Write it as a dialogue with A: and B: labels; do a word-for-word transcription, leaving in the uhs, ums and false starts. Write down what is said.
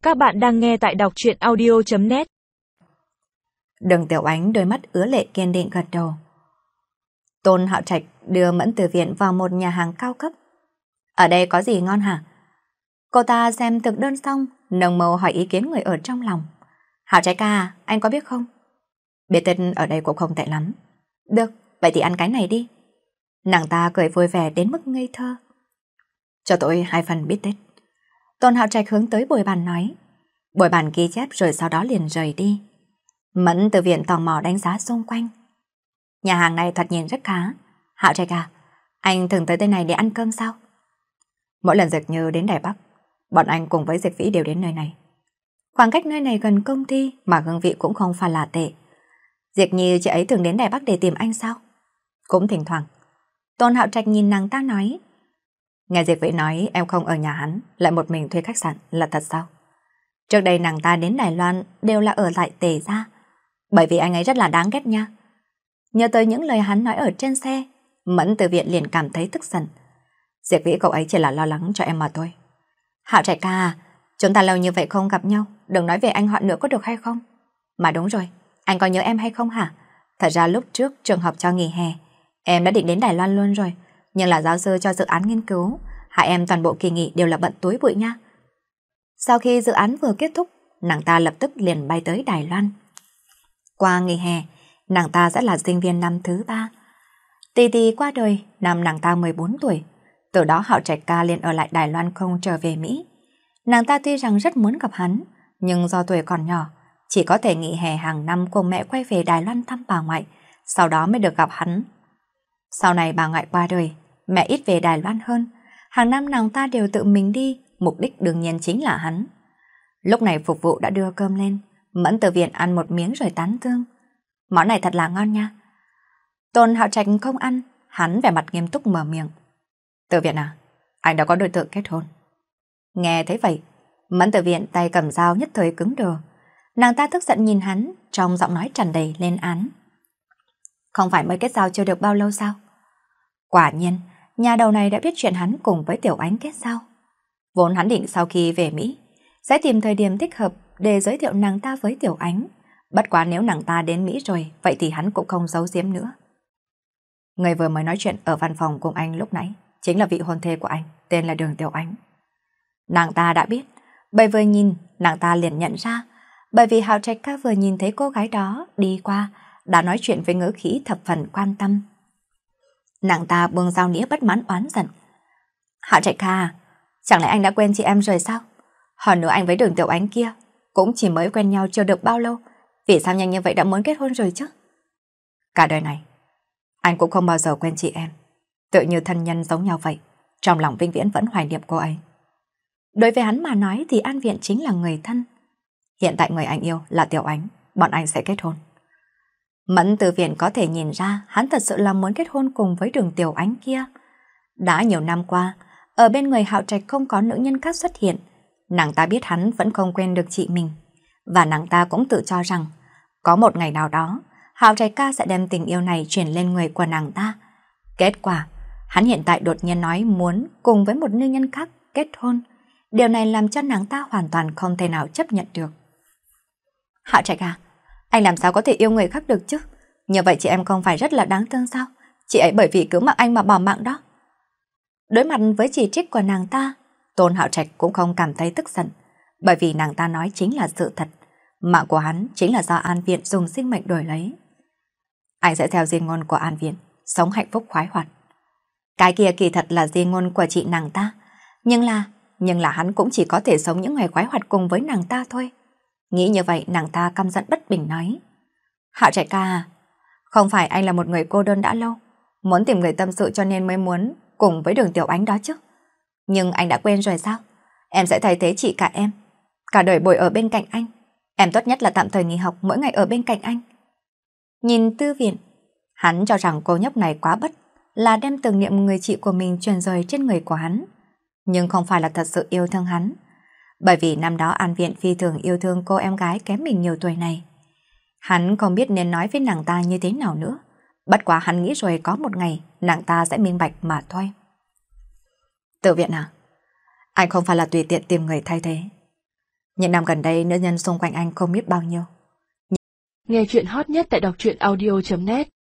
A: Các bạn đang nghe tại đọc truyện audio chấm net.
B: Đường Tiểu Ánh đôi mắt ứa lệ kiên định gật đầu. Tôn Hạo Trạch đưa Mẫn Từ Viện vào một nhà hàng cao cấp. Ở đây có gì ngon hả? Cô ta xem thực đơn xong, nồng màu hỏi ý kiến người ở trong lòng. Hạo Trạch à, anh có biết không? Bia tết ở đây cũng không tệ lắm. Được, vậy thì ăn cái này đi. Nàng ta cười vui vẻ đến mức ngây thơ. Cho tôi hai phần bít tết. Tôn Hạo Trạch hướng tới bồi bàn nói. Bồi bàn ghi chép rồi sau đó liền rời đi. Mẫn Từ Viện tò mò đánh giá xung quanh. Nhà hàng này thoạt nhìn rất khá. Hạo Trạch à, anh thường tới đây này để ăn cơm sao? Mỗi lần Diệp Như đến Đài Bắc, bọn anh cùng với Diệp Vĩ đều đến nơi này. Khoảng cách nơi này gần công ty mà hương vị cũng không phải là tệ. Diệp Như chị ấy thường đến Đài Bắc để tìm anh sao? Cũng thỉnh thoảng. Tôn Hạo Trạch nhìn nàng ta nói. Nghe Diệp Vĩ nói em không ở nhà hắn, lại một mình thuê khách sạn, là thật sao? Trước đây nàng ta đến Đài Loan đều là ở lại Tề gia, bởi vì anh ấy rất là đáng ghét nha. Nhớ tới những lời hắn nói ở trên xe, Mẫn Từ Viện liền cảm thấy tức giận. Diệp Vĩ cậu ấy chỉ là lo lắng cho em mà thôi. Hạo Trạch ca à, chúng ta lâu như vậy không gặp nhau, đừng nói về anh họ nữa có được hay không? Mà đúng rồi, anh có nhớ em hay không hả? Thật ra lúc trước trường học cho nghỉ hè, em đã định đến Đài Loan luôn rồi, nhưng là giáo sư cho dự án nghiên cứu, hai em toàn bộ kỳ nghỉ đều là bận túi bụi nha. Sau khi dự án vừa kết thúc, nàng ta lập tức liền bay tới Đài Loan. Qua nghỉ hè, nàng ta sẽ là sinh viên năm thứ ba. Tì Tì qua đời năm nàng ta mười bốn tuổi. Từ đó Hạo Trạch ca liền ở lại Đài Loan không trở về Mỹ. Nàng ta tuy rằng rất muốn gặp hắn, nhưng do tuổi còn nhỏ, chỉ có thể nghỉ hè hàng năm cùng mẹ quay về Đài Loan thăm bà ngoại, sau đó mới được gặp hắn. Sau này bà ngoại qua đời, mẹ ít về Đài Loan hơn, hàng năm nàng ta đều tự mình đi, mục đích đương nhiên chính là hắn. Lúc này phục vụ đã đưa cơm lên, Mẫn Từ Viện ăn một miếng rồi tán dương. Món này thật là ngon nha. Tôn Hạo Trạch không ăn, hắn vẻ mặt nghiêm túc mở miệng. Từ Viện à, anh đã có đối tượng kết hôn. Nghe thấy vậy, Mẫn Từ Viện tay cầm dao nhất thời cứng đờ. Nàng ta tức giận nhìn hắn, trong giọng nói tràn đầy lên án. Không phải mới kết giao chưa được bao lâu sao? Quả nhiên, nhà đầu này đã biết chuyện hắn cùng với Tiểu Ánh kết giao. Vốn hắn định sau khi về Mỹ, sẽ tìm thời điểm thích hợp để giới thiệu nàng ta với Tiểu Ánh. Bất quá nếu nàng ta đến Mỹ rồi, vậy thì hắn cũng không giấu giếm nữa. Người vừa mới nói chuyện ở văn phòng cùng anh lúc nãy, chính là vị hôn thê của anh, tên là Đường Tiểu Ánh. Nàng ta đã biết, bởi vừa nhìn, nàng ta liền nhận ra, bởi vì Hạo Trạch ca vừa nhìn thấy cô gái đó đi qua, đã nói chuyện với ngữ khí thập phần quan tâm. Nàng ta buông dao nĩa bất mãn oán giận. Hạo Trạch ca, chẳng lẽ anh đã quên chị em rồi sao? Hơn nữa anh với Đường Tiểu Ánh kia cũng chỉ mới quen nhau chưa được bao lâu, vì sao nhanh như vậy đã muốn kết hôn rồi chứ? Cả đời này, anh cũng không bao giờ quên chị em, tự như thân nhân giống nhau vậy, trong lòng vĩnh viễn vẫn hoài niệm cô ấy. Đối với hắn mà nói thì An Viện chính là người thân. Hiện tại người anh yêu là Tiểu Ánh, bọn anh sẽ kết hôn. Mẫn Từ Viện có thể nhìn ra hắn thật sự là muốn kết hôn cùng với Đường Tiểu Ánh kia. Đã nhiều năm qua, ở bên người Hạo Trạch không có nữ nhân khác xuất hiện, nàng ta biết hắn vẫn không quên được chị mình. Và nàng ta cũng tự cho rằng, có một ngày nào đó, Hạo Trạch ca sẽ đem tình yêu này chuyển lên người của nàng ta. Kết quả, hắn hiện tại đột nhiên nói muốn cùng với một nữ nhân khác kết hôn. Điều này làm cho nàng ta hoàn toàn không thể nào chấp nhận được. Hạo Trạch à, anh làm sao có thể yêu người khác được chứ? Như vậy chị em không phải rất là đáng thương sao? Chị ấy bởi vì cứu mạng anh mà bỏ mạng đó. Đối mặt với chỉ trích của nàng ta, Tôn Hạo Trạch cũng không cảm thấy tức giận, bởi vì nàng ta nói chính là sự thật. Mạng của hắn chính là do An Viện dùng sinh mệnh đổi lấy. Anh sẽ theo di ngôn của An Viện, sống hạnh phúc khoái hoạt. Cái kia kỳ thật là di ngôn của chị nàng ta, nhưng là, nhưng là hắn cũng chỉ có thể sống những ngày khoái hoạt cùng với nàng ta thôi. Nghĩ như vậy nàng ta căm giận bất bình nói. Hạo Trạch ca à, không phải anh là một người cô đơn đã lâu, muốn tìm người tâm sự cho nên mới muốn cùng với Đường Tiểu Ánh đó chứ. Nhưng anh đã quên rồi sao? Em sẽ thay thế chị cả em, cả đời bồi ở bên cạnh anh. Em tốt nhất là tạm thời nghỉ học mỗi ngày ở bên cạnh anh. Nhìn Tư Viện, hắn cho rằng cô nhóc này quá bất, là đem tưởng niệm người chị của mình truyền rời trên người của hắn. Nhưng không phải là thật sự yêu thương hắn. Bởi vì năm đó An Viện phi thường yêu thương cô em gái kém mình nhiều tuổi này. Hắn không biết nên nói với nàng ta như thế nào nữa. Bất quá hắn nghĩ rồi có một ngày nàng ta sẽ minh bạch mà thôi. Từ Viện à, anh không phải là tùy tiện tìm người thay thế. Những năm gần đây nữ nhân xung quanh anh không biết bao nhiêu.
A: Nghe chuyện hot nhất tại đọc truyện audio chấm net